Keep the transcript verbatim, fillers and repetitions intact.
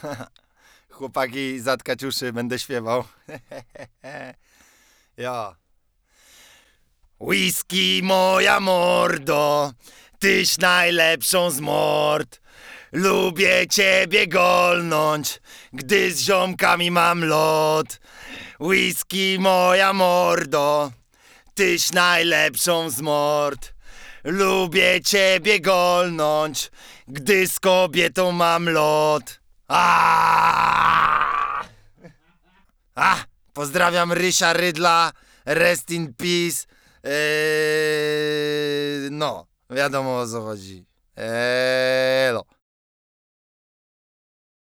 Chłopaki, zatkać uszy, będę śpiewał. Ja. Whisky, moja mordo, tyś najlepszą z mord. Lubię ciebie golnąć, gdy z ziomkami mam lot. Whisky, moja mordo, tyś najlepszą z mord. Lubię ciebie golnąć, gdy z kobietą mam lot. Aaaa! A, pozdrawiam Rysia Rydla, rest in peace. Eee, no, wiadomo o co chodzi. Elo.